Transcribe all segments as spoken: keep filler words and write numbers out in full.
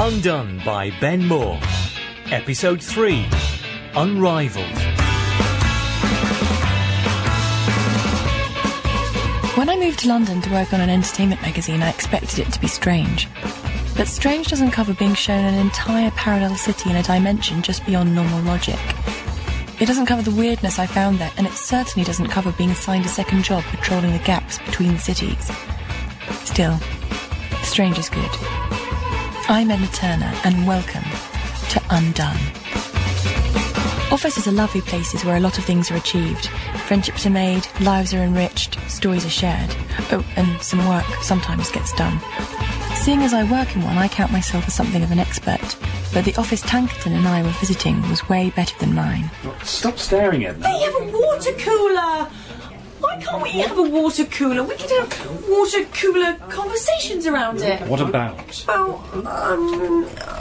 Undone by Ben Moore. Episode three. Unrivaled. When I moved to London to work on an entertainment magazine, I expected it to be strange. But Strange doesn't cover being shown an entire parallel city in a dimension just beyond normal logic. It doesn't cover the weirdness I found there, and it certainly doesn't cover being assigned a second job patrolling the gaps between the cities. Still, Strange is good. I'm Edna Turner, and welcome to Undone. Offices are lovely places where a lot of things are achieved. Friendships are made, lives are enriched, stories are shared. Oh, and some work sometimes gets done. Seeing as I work in one, I count myself as something of an expert. But the office Tankerton and I were visiting was way better than mine. Stop staring at me. They have a water cooler! Why can't we have a water cooler? We could have water cooler conversations around it. What about? About, um,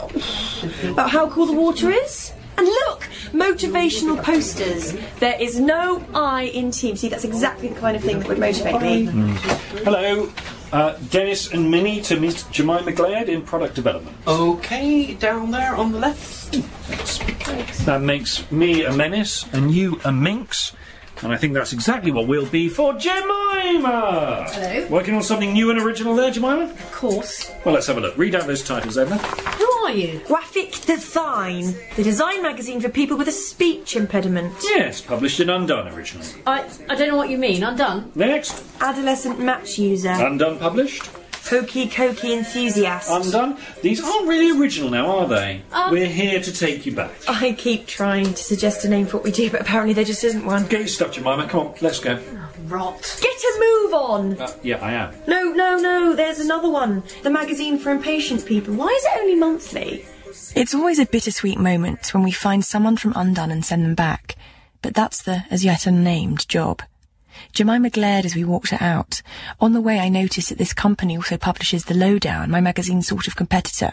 about how cool the water is. And look, motivational posters. There is no I in team. See, that's exactly the kind of thing that would motivate me. Mm. Hello, uh, Dennis and Minnie to meet Jemima Glad in product development. Okay, down there on the left. Thanks. That makes me a menace and you a minx. And I think that's exactly what we'll be for Jemima! Hello. Working on something new and original there, Jemima? Of course. Well, let's have a look. Read out those titles, Edna. Who are you? Graphic Design, the design magazine for people with a speech impediment. Yes, published in Undone originally. I I don't know what you mean. Undone? Next. Adolescent match user. Undone published. Hokey cokey enthusiast. Undone. These aren't really original now, are they? Um, We're here to take you back. I keep trying to suggest a name for what we do, but apparently there just isn't one. Get your stuff, Jemima. Come on, let's go. Rot. Get a move on! Uh, yeah, I am. No, no, no, there's another one. The magazine for impatient people. Why is it only monthly? It's always a bittersweet moment when we find someone from Undone and send them back. But that's the as yet unnamed job. Jemima glared as we walked her out. On the way I noticed that this company also publishes The Lowdown, my magazine's sort of competitor.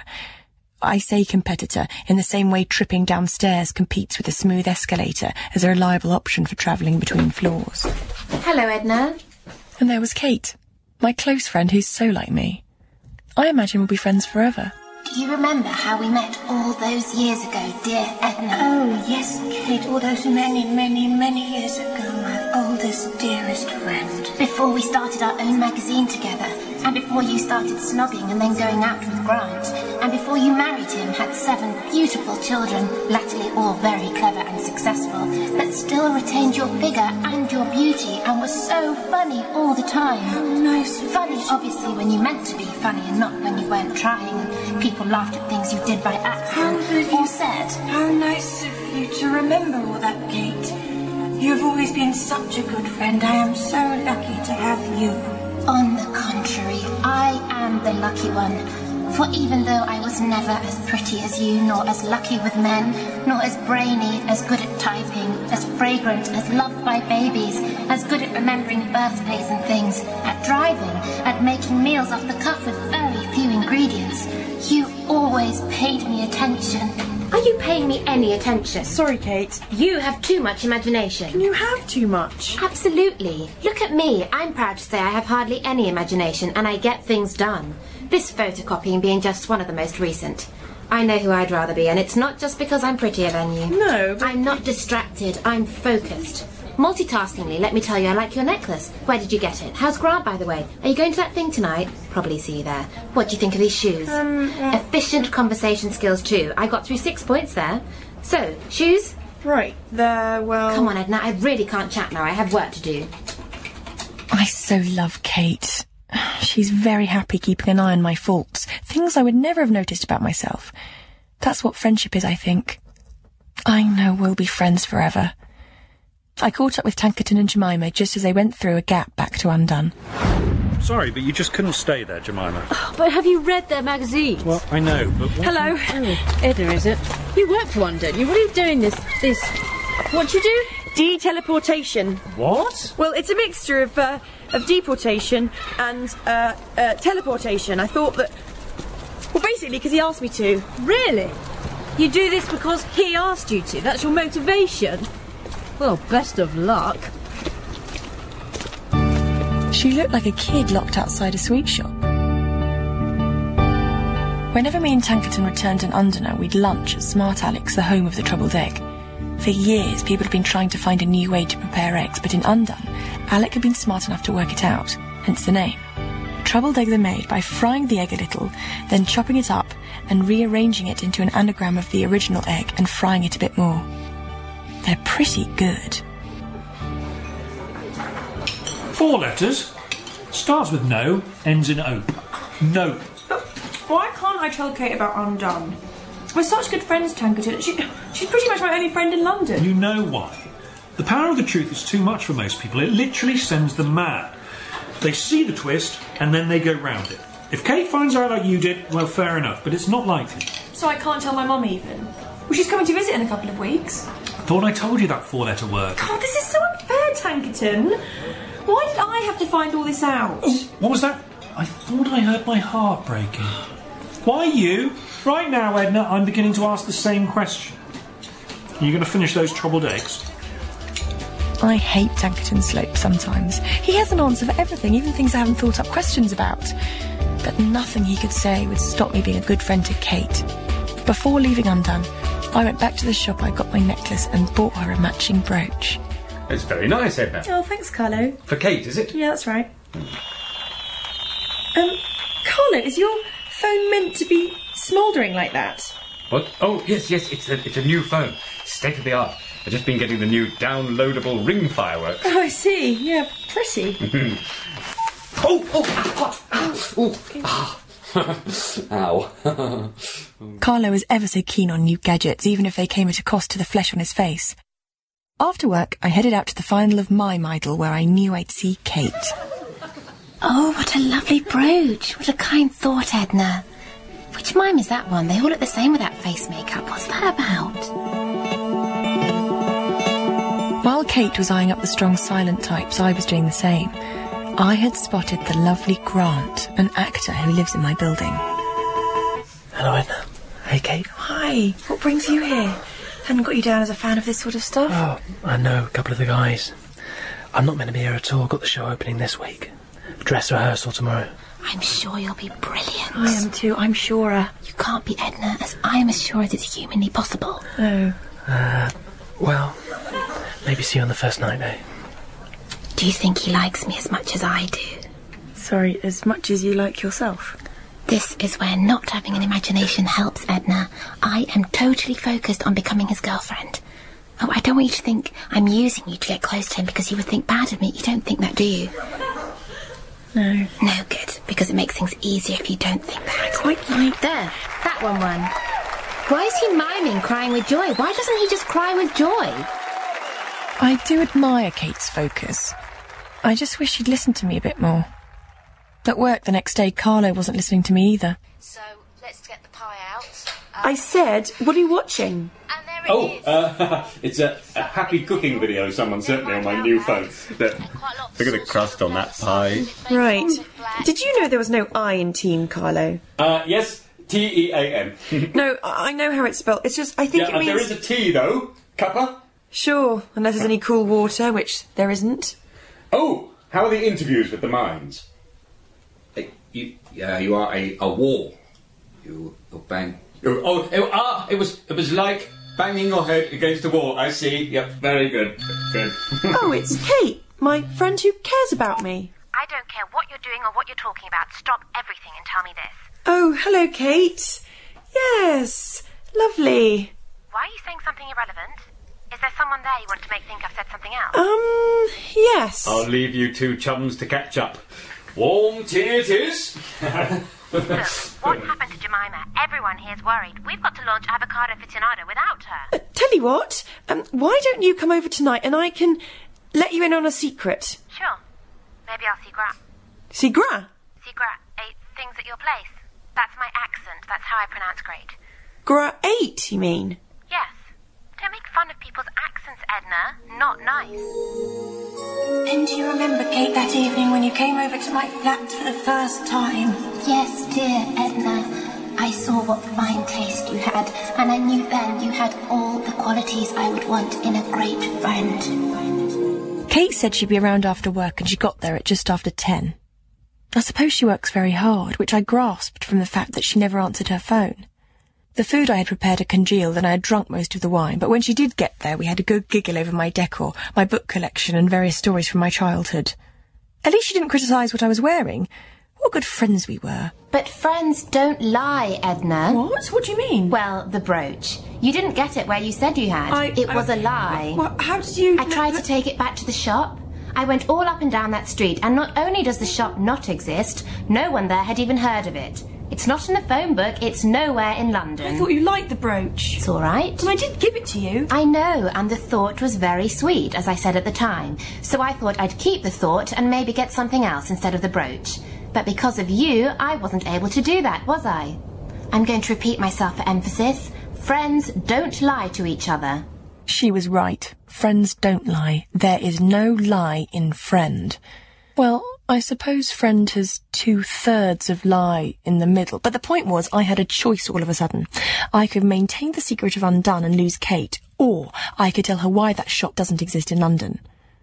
I say competitor in the same way tripping downstairs competes with a smooth escalator as a reliable option for travelling between floors. Hello, Edna. And there was Kate, my close friend who's so like me. I imagine we'll be friends forever. Do you remember how we met all those years ago, dear Edna? Oh, yes, Kate, all those many, many, many years ago, my oldest, dearest friend. Before we started our own magazine together, and before you started snogging and then going out with Grant, and before you married him, had seven beautiful children, latterly all very clever and successful, but still retained your figure and your beauty and was so funny all the time. How nice. Funny, obviously, when you meant to be funny and not when you weren't trying, and people laughed at things you did by accident or said. How nice of you to remember all that, Kate. You've always been such a good friend. I am so lucky to have you. On the contrary, I am the lucky one. For even though I was never as pretty as you, nor as lucky with men, nor as brainy, as good at typing, as fragrant, as loved by babies, as good at remembering birthdays and things, at driving, at making meals off the cuff with very few ingredients, you always paid me attention. Are you paying me any attention? Sorry, Kate. You have too much imagination. Can you have too much? Absolutely. Look at me. I'm proud to say I have hardly any imagination and I get things done. This photocopying being just one of the most recent. I know who I'd rather be, and it's not just because I'm prettier than you. No, but... I'm not distracted. I'm focused. Multitaskingly, let me tell you, I like your necklace. Where did you get it? How's Grant, by the way? Are you going to that thing tonight? Probably see you there. What do you think of these shoes? Um, uh... Efficient conversation skills, too. I got through six points there. So, shoes? Right, there, well... Come on, Edna, I really can't chat now. I have work to do. I so love Kate. She's very happy keeping an eye on my faults, things I would never have noticed about myself. That's what friendship is, I think. I know we'll be friends forever. I caught up with Tankerton and Jemima just as they went through a gap back to Undone. Sorry, but you just couldn't stay there, Jemima. Oh, but have you read their magazines? Well, I know, but... What Hello. Oh, Edna, is it? You work for one, don't you? What are you doing this... this... What do you do? De-teleportation. What? Well, it's a mixture of, uh, of deportation and, uh, uh, teleportation. I thought that... Well, basically, because he asked me to. Really? You do this because he asked you to? That's your motivation? Well, best of luck. She looked like a kid locked outside a sweet shop. Whenever me and Tankerton returned to Underner, we'd lunch at Smart Alex, the home of the troubled egg. For years, people had been trying to find a new way to prepare eggs, but in Undone, Alec had been smart enough to work it out, hence the name. Troubled eggs are made by frying the egg a little, then chopping it up and rearranging it into an anagram of the original egg and frying it a bit more. They're pretty good. Four letters. Starts with no, ends in ope. Nope. Why can't I tell Kate about Undone? We're such good friends, Tankerton. She, she's pretty much my only friend in London. You know why. The power of the truth is too much for most people. It literally sends them mad. They see the twist, and then they go round it. If Kate finds out like you did, well, fair enough, but it's not likely. So I can't tell my mum even? Well, she's coming to visit in a couple of weeks. I thought I told you that four-letter word. God, this is so unfair, Tankerton. Why did I have to find all this out? Oh, what was that? I thought I heard my heart breaking. Why you? Right now, Edna, I'm beginning to ask the same question. Are you going to finish those troubled eggs? I hate Tankerton Slope sometimes. He has an answer for everything, even things I haven't thought up questions about. But nothing he could say would stop me being a good friend to Kate. Before leaving Undone, I went back to the shop, I got my necklace and bought her a matching brooch. It's very nice, Edna. Oh, thanks, Carlo. For Kate, is it? Yeah, that's right. Um, Carlo, is your phone meant to be smouldering like that? What? Oh, yes, yes, it's a, it's a new phone. State of the art. I've just been getting the new downloadable ring fireworks. Oh, I see. Yeah, pretty. oh, oh, hot. Ow. Oh. Ow. Carlo was ever so keen on new gadgets, even if they came at a cost to the flesh on his face. After work, I headed out to the final of Mime Idol, where I knew I'd see Kate. Oh, what a lovely brooch. What a kind thought, Edna. Which mime is that one? They all look the same with that face makeup. What's that about? While Kate was eyeing up the strong silent types, I was doing the same. I had spotted the lovely Grant, an actor who lives in my building. Hello, Edna. Hey, Kate. Hi. What brings you here? Hadn't got you down as a fan of this sort of stuff? Oh, I know a couple of the guys. I'm not meant to be here at all. Got the show opening this week. Dress rehearsal tomorrow. I'm sure you'll be brilliant. I am too, I'm surer. You can't be Edna, as I'm as sure as it's humanly possible. Oh. Uh, well, maybe see you on the first night, eh? Do you think he likes me as much as I do? Sorry, as much as you like yourself? This is where not having an imagination helps, Edna. I am totally focused on becoming his girlfriend. Oh, I don't want you to think I'm using you to get close to him because he would think bad of me. You don't think that, do you? No. No, good, because it makes things easier if you don't think that. I quite like... There, that one won. Why is he miming crying with joy? Why doesn't he just cry with joy? I do admire Kate's focus. I just wish she'd listened to me a bit more. At work the next day, Carlo wasn't listening to me either. So, let's get the pie out. Um, I said, what are you watching? And there it oh, is. Uh, it's a, a happy cooking video someone sent me on my new phone. Look, look at the crust on that pie. Right. Did you know there was no I in Team, Carlo? Uh, yes, T E A N. No, I know how it's spelled. It's just, I think yeah, it means... there is a T, though. Cuppa? Sure, unless there's any cool water, which there isn't. Oh, how are the interviews with the mines? You, yeah, you are a, a wall. You, you bang. Oh, oh, it, ah, it was, it was like banging your head against a wall. I see. Yep, very good. Good. Oh, it's Kate, my friend who cares about me. I don't care what you're doing or what you're talking about. Stop everything and tell me this. Oh, hello, Kate. Yes, lovely. Why are you saying something irrelevant? Is there someone there you want to make think I've said something else? Um, yes. I'll leave you two chums to catch up. Warm tea it is. Look, what happened to Jemima? Everyone here's worried. We've got to launch Avocado Aficionado without her. Uh, tell you what, um, why don't you come over tonight and I can let you in on a secret? Sure. Maybe I'll see Gra. See Gra? See Gra. Eight things at your place. That's my accent. That's how I pronounce great. Gra eight, you mean? Yes. Don't make fun of people's accents, Edna. Not nice. And do you remember, Kate, that evening when you came over to my flat for the first time? Yes, dear Edna. I saw what fine taste you had, and I knew then you had all the qualities I would want in a great friend. Kate said she'd be around after work, and she got there at just after ten. I suppose she works very hard, which I grasped from the fact that she never answered her phone. The food I had prepared had congealed and I had drunk most of the wine, but when she did get there we had a good giggle over my decor, my book collection and various stories from my childhood. At least she didn't criticise what I was wearing. What good friends we were. But friends don't lie, Edna. What? What do you mean? Well, the brooch. You didn't get it where you said you had. I, it was I, a lie. What, how did you... I tried to take it back to the shop. I went all up and down that street, and not only does the shop not exist, no one there had even heard of it. It's not in the phone book, it's nowhere in London. I thought you liked the brooch. It's all right. And I did give it to you. I know, and the thought was very sweet, as I said at the time. So I thought I'd keep the thought and maybe get something else instead of the brooch. But because of you, I wasn't able to do that, was I? I'm going to repeat myself for emphasis. Friends don't lie to each other. She was right. Friends don't lie. There is no lie in friend. Well, I suppose friend has two-thirds of lie in the middle. But the point was, I had a choice all of a sudden. I could maintain the secret of Undone and lose Kate, or I could tell her why that shop doesn't exist in London.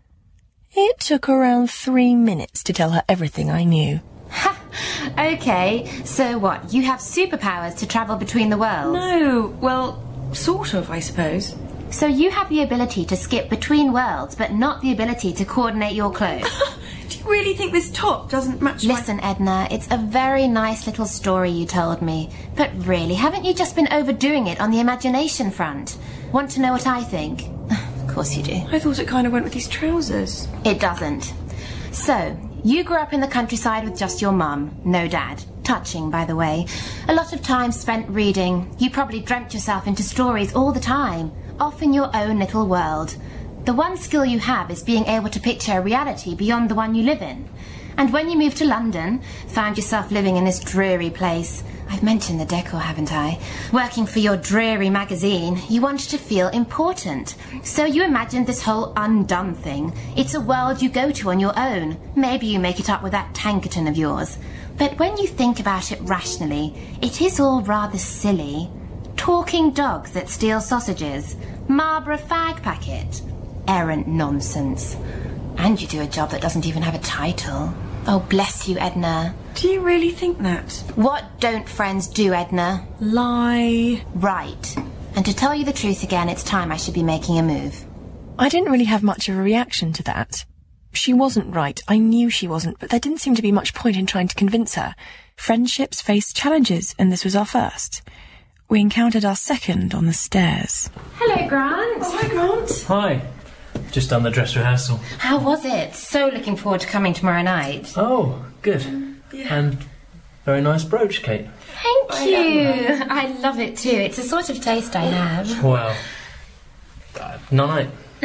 It took around three minutes to tell her everything I knew. Ha! Okay, so what? You have superpowers to travel between the worlds? No, well, sort of, I suppose. So you have the ability to skip between worlds, but not the ability to coordinate your clothes. Do you really think this top doesn't match Listen, my... Edna, it's a very nice little story you told me. But really, haven't you just been overdoing it on the imagination front? Want to know what I think? Of course you do. I thought it kind of went with these trousers. It doesn't. So, you grew up in the countryside with just your mum, no dad. Touching, by the way. A lot of time spent reading. You probably dreamt yourself into stories all the time, off in your own little world. The one skill you have is being able to picture a reality beyond the one you live in. And when you moved to London, found yourself living in this dreary place. I've mentioned the decor, haven't I? Working for your dreary magazine, you wanted to feel important. So you imagined this whole Undone thing. It's a world you go to on your own. Maybe you make it up with that Tankerton of yours. But when you think about it rationally, it is all rather silly. Talking dogs that steal sausages. Marlborough fag packet. Errant nonsense. And you do a job that doesn't even have a title. Oh, bless you, Edna. Do you really think that? What don't friends do, Edna? Lie. Right. And to tell you the truth again, it's time I should be making a move. I didn't really have much of a reaction to that. She wasn't right. I knew she wasn't, but there didn't seem to be much point in trying to convince her. Friendships face challenges, and this was our first. We encountered our second on the stairs. Hello, Grant. Oh, hi, Grant. Hi. Just done the dress rehearsal. How was it? So looking forward to coming tomorrow night. Oh, good. Yeah. And very nice brooch, Kate. Thank you. I love it too. It's a sort of taste I have. Well, uh, night.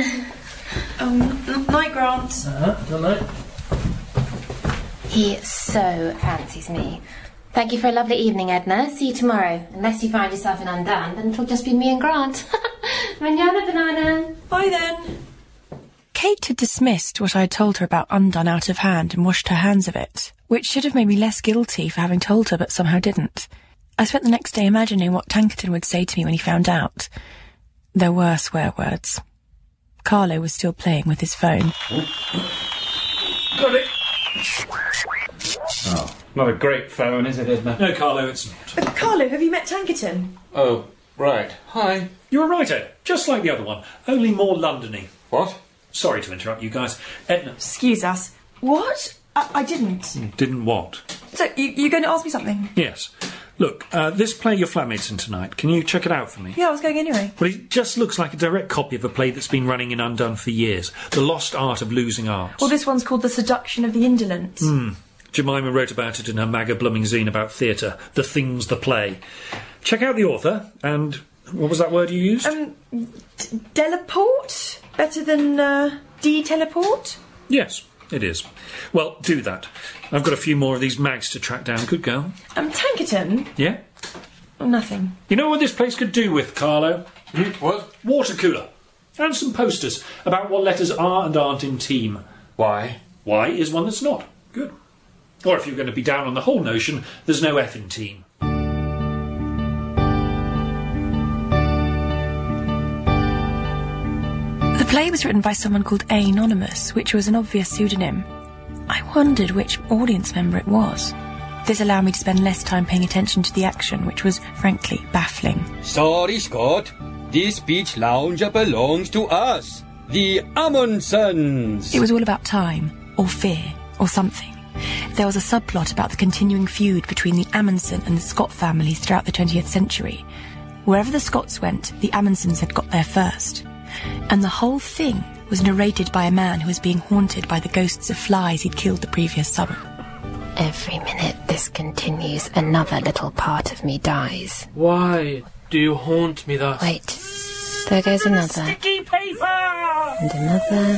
Um, night, Grant. Uh-huh, night. He so fancies me. Thank you for a lovely evening, Edna. See you tomorrow. Unless you find yourself in Undone, then it'll just be me and Grant. Manana banana. Bye then. Kate had dismissed what I had told her about Undone out of hand and washed her hands of it, which should have made me less guilty for having told her but somehow didn't. I spent the next day imagining what Tankerton would say to me when he found out. There were swear words. Carlo was still playing with his phone. Got it! Oh, not a great phone, is it, Edna? No, Carlo, it's not. Uh, Carlo, have you met Tankerton? Oh, right. Hi. You're right, Ed. Just like the other one, only more Londony. What? Sorry to interrupt you guys. Edna. Excuse us. What? I, I didn't. Didn't what? So, you, you're going to ask me something? Yes. Look, uh, this play your flatmate's in tonight, can you check it out for me? Yeah, I was going anyway. Well, it just looks like a direct copy of a play that's been running in Undone for years. The Lost Art of Losing Arts. Well, this one's called The Seduction of the Indolent. Hmm. Jemima wrote about it in her Maga Blooming zine about theatre. The Thing's the Play. Check out the author, and what was that word you used? Um, t- Deleport? Better than, uh, de-teleport? Yes, it is. Well, do that. I've got a few more of these mags to track down. Good girl. Um, Tankerton? Yeah? Nothing. You know what this place could do with, Carlo? Hmm? What? Water cooler. And some posters about what letters are and aren't in team. Why? Y is one that's not. Good. Or if you're going to be down on the whole notion, there's no F in team. The play was written by someone called Anonymous, which was an obvious pseudonym. I I wondered which audience member it was. This allowed me to spend less time paying attention to the action, which was, frankly, baffling. Sorry, Scott. This beach lounger belongs to us, the Amundsons. It was all about time, or fear, or something. There was a subplot about the continuing feud between the Amundsen and the Scott families throughout the twentieth century. Wherever the Scots went, the Amundsens had got there first. And the whole thing was narrated by a man who was being haunted by the ghosts of flies he'd killed the previous summer. Every minute this continues, another little part of me dies. Why do you haunt me thus? Wait. There goes another. Sticky paper! And another.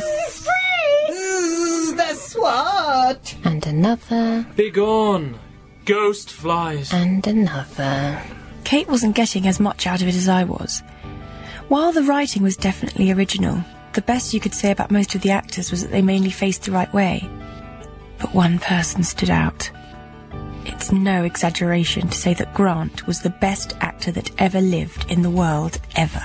The swat! And another. Begone, ghost flies. And another. Kate wasn't getting as much out of it as I was. While the writing was definitely original, the best you could say about most of the actors was that they mainly faced the right way. But one person stood out. It's no exaggeration to say that Grant was the best actor that ever lived in the world, ever.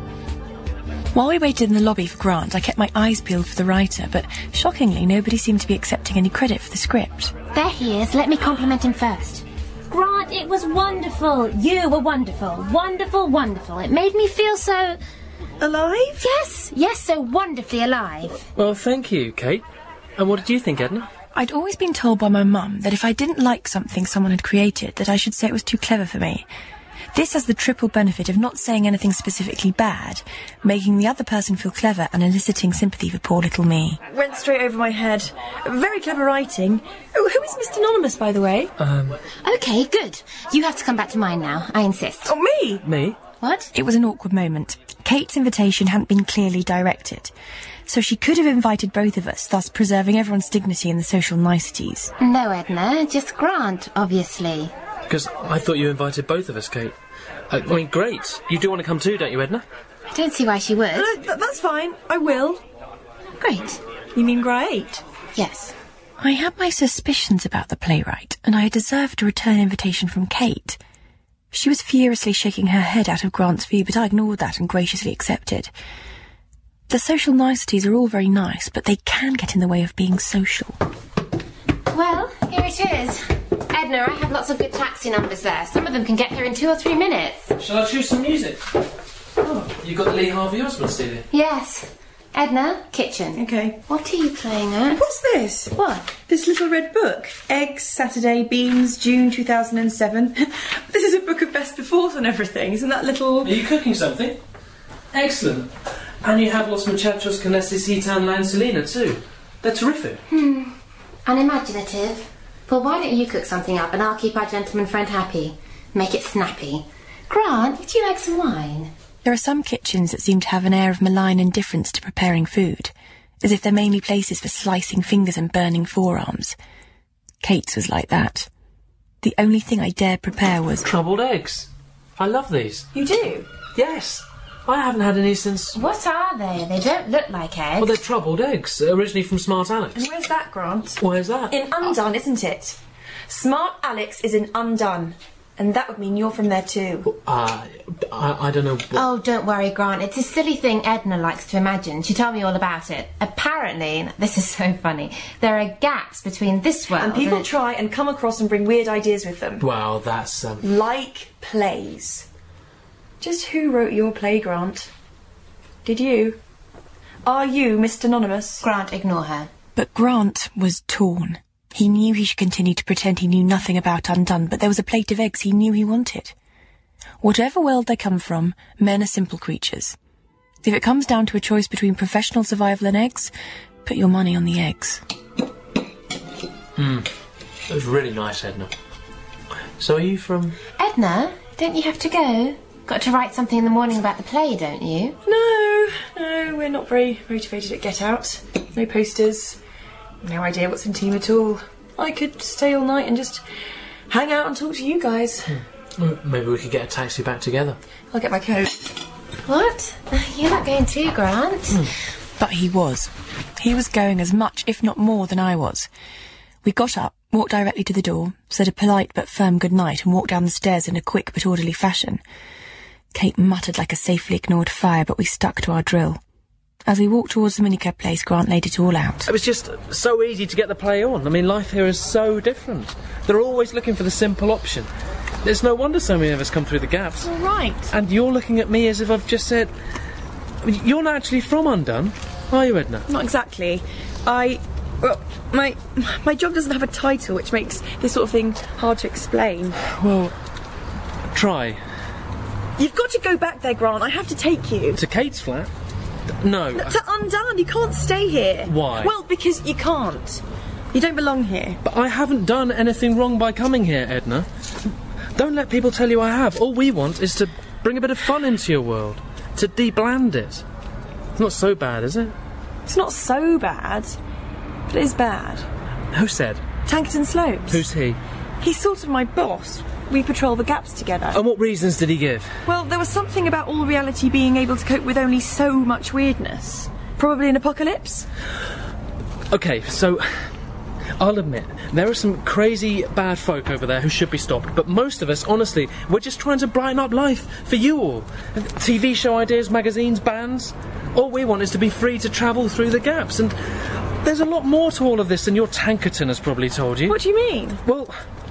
While we waited in the lobby for Grant, I kept my eyes peeled for the writer, but shockingly, nobody seemed to be accepting any credit for the script. There he is. Let me compliment him first. Grant, it was wonderful. You were wonderful. Wonderful, wonderful. It made me feel so... Alive? Yes, yes, so wonderfully alive. Well, thank you, Kate. And what did you think, Edna? I'd always been told by my mum that if I didn't like something someone had created, that I should say it was too clever for me. This has the triple benefit of not saying anything specifically bad, making the other person feel clever and eliciting sympathy for poor little me. Went straight over my head. Very clever writing. Oh, who is Mister Anonymous, by the way? Um... OK, good. You have to come back to mine now. I insist. Oh, me? Me? What? It was an awkward moment. Kate's invitation hadn't been clearly directed, so she could have invited both of us, thus preserving everyone's dignity and the social niceties. No, Edna, just Grant, obviously. Because I thought you invited both of us, Kate. I mean, great. You do want to come too, don't you, Edna? I don't see why she would. No, th- that's fine. I will. Great. You mean great? Yes. I had my suspicions about the playwright, and I deserved a return invitation from Kate. She was furiously shaking her head out of Grant's view, but I ignored that and graciously accepted. The social niceties are all very nice, but they can get in the way of being social. Well, here it is. Edna, I have lots of good taxi numbers there. Some of them can get here in two or three minutes. Shall I choose some music? Oh, you got the Lee Harvey Oswald C D? Yes. Edna, kitchen. OK. What are you playing at? What's this? What? This little red book. Eggs, Saturday, Beans, June two thousand seven. This is a book of best befores and everything. Isn't that little... Are you cooking something? Excellent. And you have Los Muchachos con necesitan la insulina too. They're terrific. Hmm. Unimaginative. Well, why don't you cook something up and I'll keep our gentleman friend happy. Make it snappy. Grant, would you like some wine? There are some kitchens that seem to have an air of malign indifference to preparing food, as if they're mainly places for slicing fingers and burning forearms. Kate's was like that. The only thing I dared prepare was... Troubled eggs. I love these. You do? Yes. I haven't had any since... What are they? They don't look like eggs. Well, they're troubled eggs, originally from Smart Alex. And where's that, Grant? Where's that? In Undone, isn't it? Smart Alex is in Undone. And that would mean you're from there too. Uh, I, I don't know what... Oh, don't worry, Grant. It's a silly thing Edna likes to imagine. She told me all about it. Apparently, this is so funny, there are gaps between this world and... people and... try and come across and bring weird ideas with them. Well, that's... Um... Like plays. Just who wrote your play, Grant? Did you? Are you Mister Anonymous? Grant, ignore her. But Grant was torn. He knew he should continue to pretend he knew nothing about Undone, but there was a plate of eggs he knew he wanted. Whatever world they come from, men are simple creatures. If it comes down to a choice between professional survival and eggs, put your money on the eggs. Hmm. It was really nice, Edna. So are you from... Edna, don't you have to go? Got to write something in the morning about the play, don't you? No, no, we're not very motivated at Get Out. No posters. No idea what's in team at all. I could stay all night and just hang out and talk to you guys. Hmm. Well, maybe we could get a taxi back together. I'll get my coat. What? You're not going too, Grant? Hmm. But he was. He was going as much, if not more, than I was. We got up, walked directly to the door, said a polite but firm good night, and walked down the stairs in a quick but orderly fashion. Kate muttered like a safely ignored fire, but we stuck to our drill. As we walked towards the minicab place, Grant laid it all out. It was just so easy to get the play on. I mean, life here is so different. They're always looking for the simple option. There's no wonder so many of us come through the gaps. All right. And you're looking at me as if I've just said... You're not actually from Undone, are you, Edna? Not exactly. I... Well, my my job doesn't have a title, which makes this sort of thing hard to explain. Well, try. You've got to go back there, Grant. I have to take you. To Kate's flat? No. no to Undone. You can't stay here. Why? Well, because you can't. You don't belong here. But I haven't done anything wrong by coming here, Edna. Don't let people tell you I have. All we want is to bring a bit of fun into your world. To de-bland it. It's not so bad, is it? It's not so bad. But it is bad. Who said? Tankerton Slopes. Who's he? He's sort of my boss. We patrol the gaps together. And what reasons did he give? Well, there was something about all reality being able to cope with only so much weirdness. Probably an apocalypse. OK, so... I'll admit, there are some crazy bad folk over there who should be stopped, but most of us, honestly, we're just trying to brighten up life for you all. T V show ideas, magazines, bands. All we want is to be free to travel through the gaps, and there's a lot more to all of this than your Tankerton has probably told you. What do you mean? Well,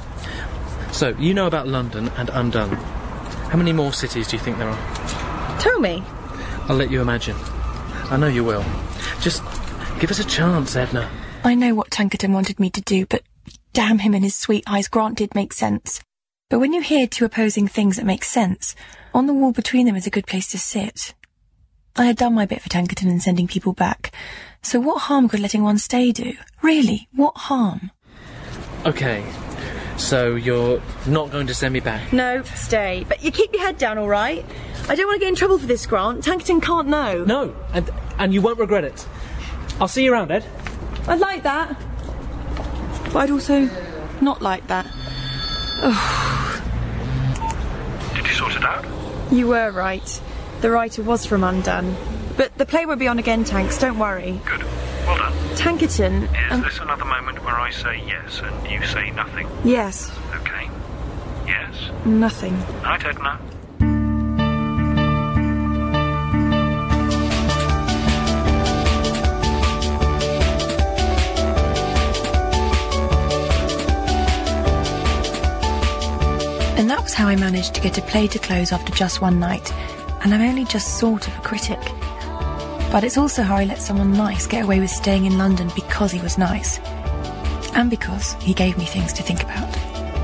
so, you know about London and Undone. How many more cities do you think there are? Tell me. I'll let you imagine. I know you will. Just give us a chance, Edna. I know what Tankerton wanted me to do, but damn him and his sweet eyes, Grant did make sense. But when you hear two opposing things that make sense, on the wall between them is a good place to sit. I had done my bit for Tankerton in sending people back, so what harm could letting one stay do? Really, what harm? OK, so you're not going to send me back? No, stay. But you keep your head down, all right? I don't want to get in trouble for this, Grant. Tankerton can't know. No, and, and you won't regret it. I'll see you around, Ed. I'd like that. But I'd also not like that. Oh. Did you sort it out? You were right. The writer was from Undone. But the play won't be on again, Tanks, don't worry. Good. Well done. Tankerton... Is um, this another moment where I say yes and you say nothing? Yes. OK. Yes. Nothing. Night, Edna. And that was how I managed to get a play to close after just one night, and I'm only just sort of a critic. But it's also how I let someone nice get away with staying in London because he was nice. And because he gave me things to think about.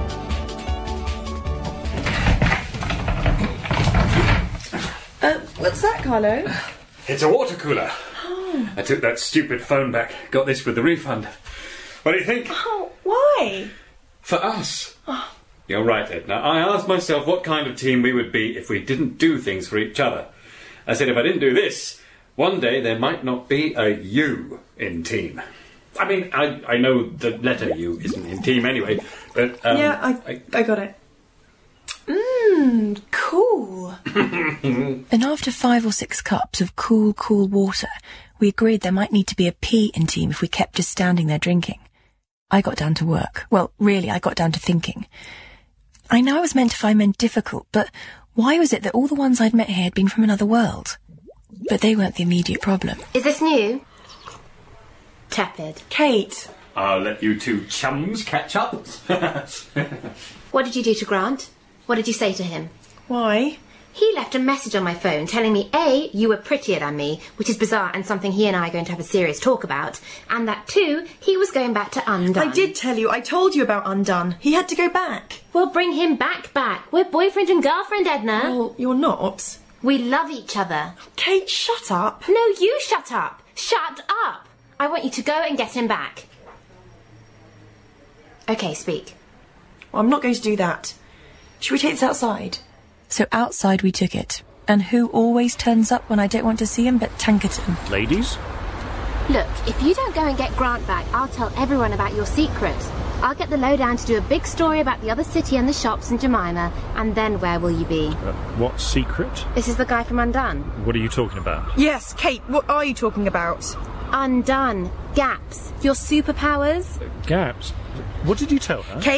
Uh, what's that, Carlo? It's a water cooler. Oh. I took that stupid phone back. Got this with the refund. What do you think? Oh, why? For us. Oh. You're right, Edna. I asked myself what kind of team we would be if we didn't do things for each other. I said if I didn't do this, one day there might not be a U in team. I mean, I, I know the letter U isn't in team anyway, but... Um, yeah, I, I, I got it. Mmm, cool. And after five or six cups of cool, cool water, we agreed there might need to be a P in team if we kept just standing there drinking. I got down to work. Well, really, I got down to thinking. I know I was meant to find men difficult, but why was it that all the ones I'd met here had been from another world? But they weren't the immediate problem. Is this new? Tepid. Kate. I'll let you two chums catch up. What did you do to Grant? What did you say to him? Why? He left a message on my phone telling me, A, you were prettier than me, which is bizarre and something he and I are going to have a serious talk about, and that, two, he was going back to Undone. I did tell you. I told you about Undone. He had to go back. Well, bring him back, back. We're boyfriend and girlfriend, Edna. Well, you're not. We love each other. Kate, shut up. No, you shut up. Shut up. I want you to go and get him back. OK, speak. Well, I'm not going to do that. Should we take this outside? So outside we took it. And who always turns up when I don't want to see him but Tankerton? Ladies? Look, if you don't go and get Grant back, I'll tell everyone about your secret. I'll get the lowdown to do a big story about the other city and the shops and Jemima, and then where will you be? Uh, what secret? This is the guy from Undone. What are you talking about? Yes, Kate, what are you talking about? Undone. Gaps. Your superpowers. Uh, gaps? What did you tell her? Kate,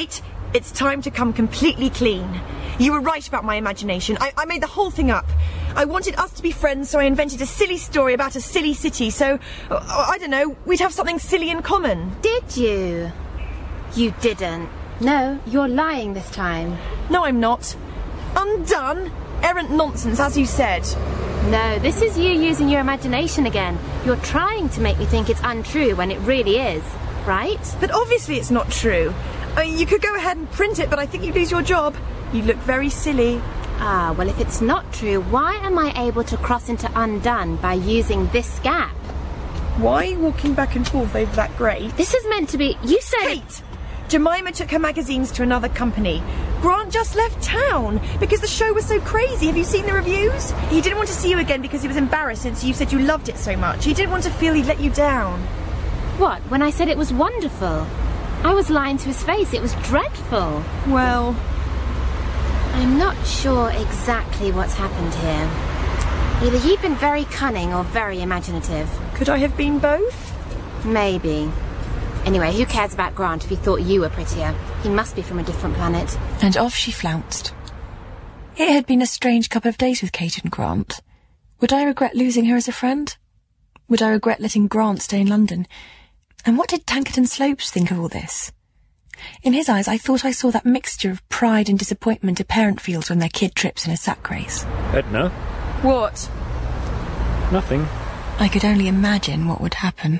It's time to come completely clean. You were right about my imagination. I, I made the whole thing up. I wanted us to be friends, so I invented a silly story about a silly city, so, uh, I don't know, we'd have something silly in common. Did you? You didn't. No, you're lying this time. No, I'm not. Undone? Errant nonsense, as you said. No, this is you using your imagination again. You're trying to make me think it's untrue when it really is, right? But obviously it's not true. I mean, you could go ahead and print it, but I think you'd lose your job. You look very silly. Ah, well, if it's not true, why am I able to cross into Undone by using this gap? Why are you walking back and forth over that grate? This is meant to be... You said... Kate! Jemima took her magazines to another company. Grant just left town because the show was so crazy. Have you seen the reviews? He didn't want to see you again because he was embarrassed since you said you loved it so much. He didn't want to feel he'd let you down. What, when I said it was wonderful? I was lying to his face. It was dreadful. Well... I'm not sure exactly what's happened here. Either you've been very cunning or very imaginative. Could I have been both? Maybe. Anyway, who cares about Grant if he thought you were prettier? He must be from a different planet. And off she flounced. It had been a strange couple of days with Kate and Grant. Would I regret losing her as a friend? Would I regret letting Grant stay in London? And what did Tankerton Slopes think of all this? In his eyes, I thought I saw that mixture of pride and disappointment a parent feels when their kid trips in a sack race. Edna? What? Nothing. I could only imagine what would happen.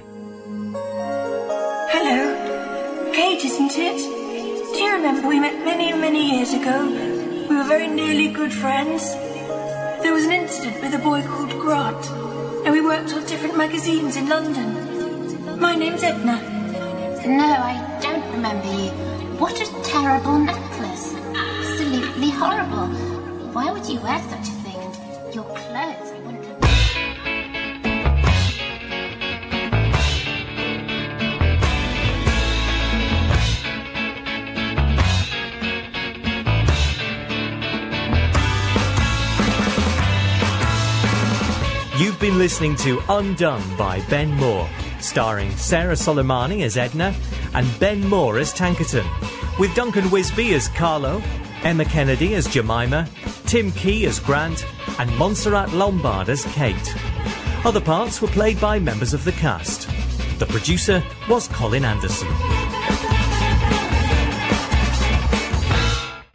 Hello. Kate, isn't it? Do you remember we met many, many years ago? We were very nearly good friends. There was an incident with a boy called Grant, and we worked on different magazines in London. My name's Edna. No, I don't remember you. What a terrible necklace. Absolutely horrible. Why would you wear such a thing? And your clothes, I wouldn't have... You've been listening to Undone by Ben Moore, starring Sarah Soleimani as Edna and Ben Moore as Tankerton, with Duncan Wisby as Carlo, Emma Kennedy as Jemima, Tim Key as Grant, and Montserrat Lombard as Kate. Other parts were played by members of the cast. The producer was Colin Anderson.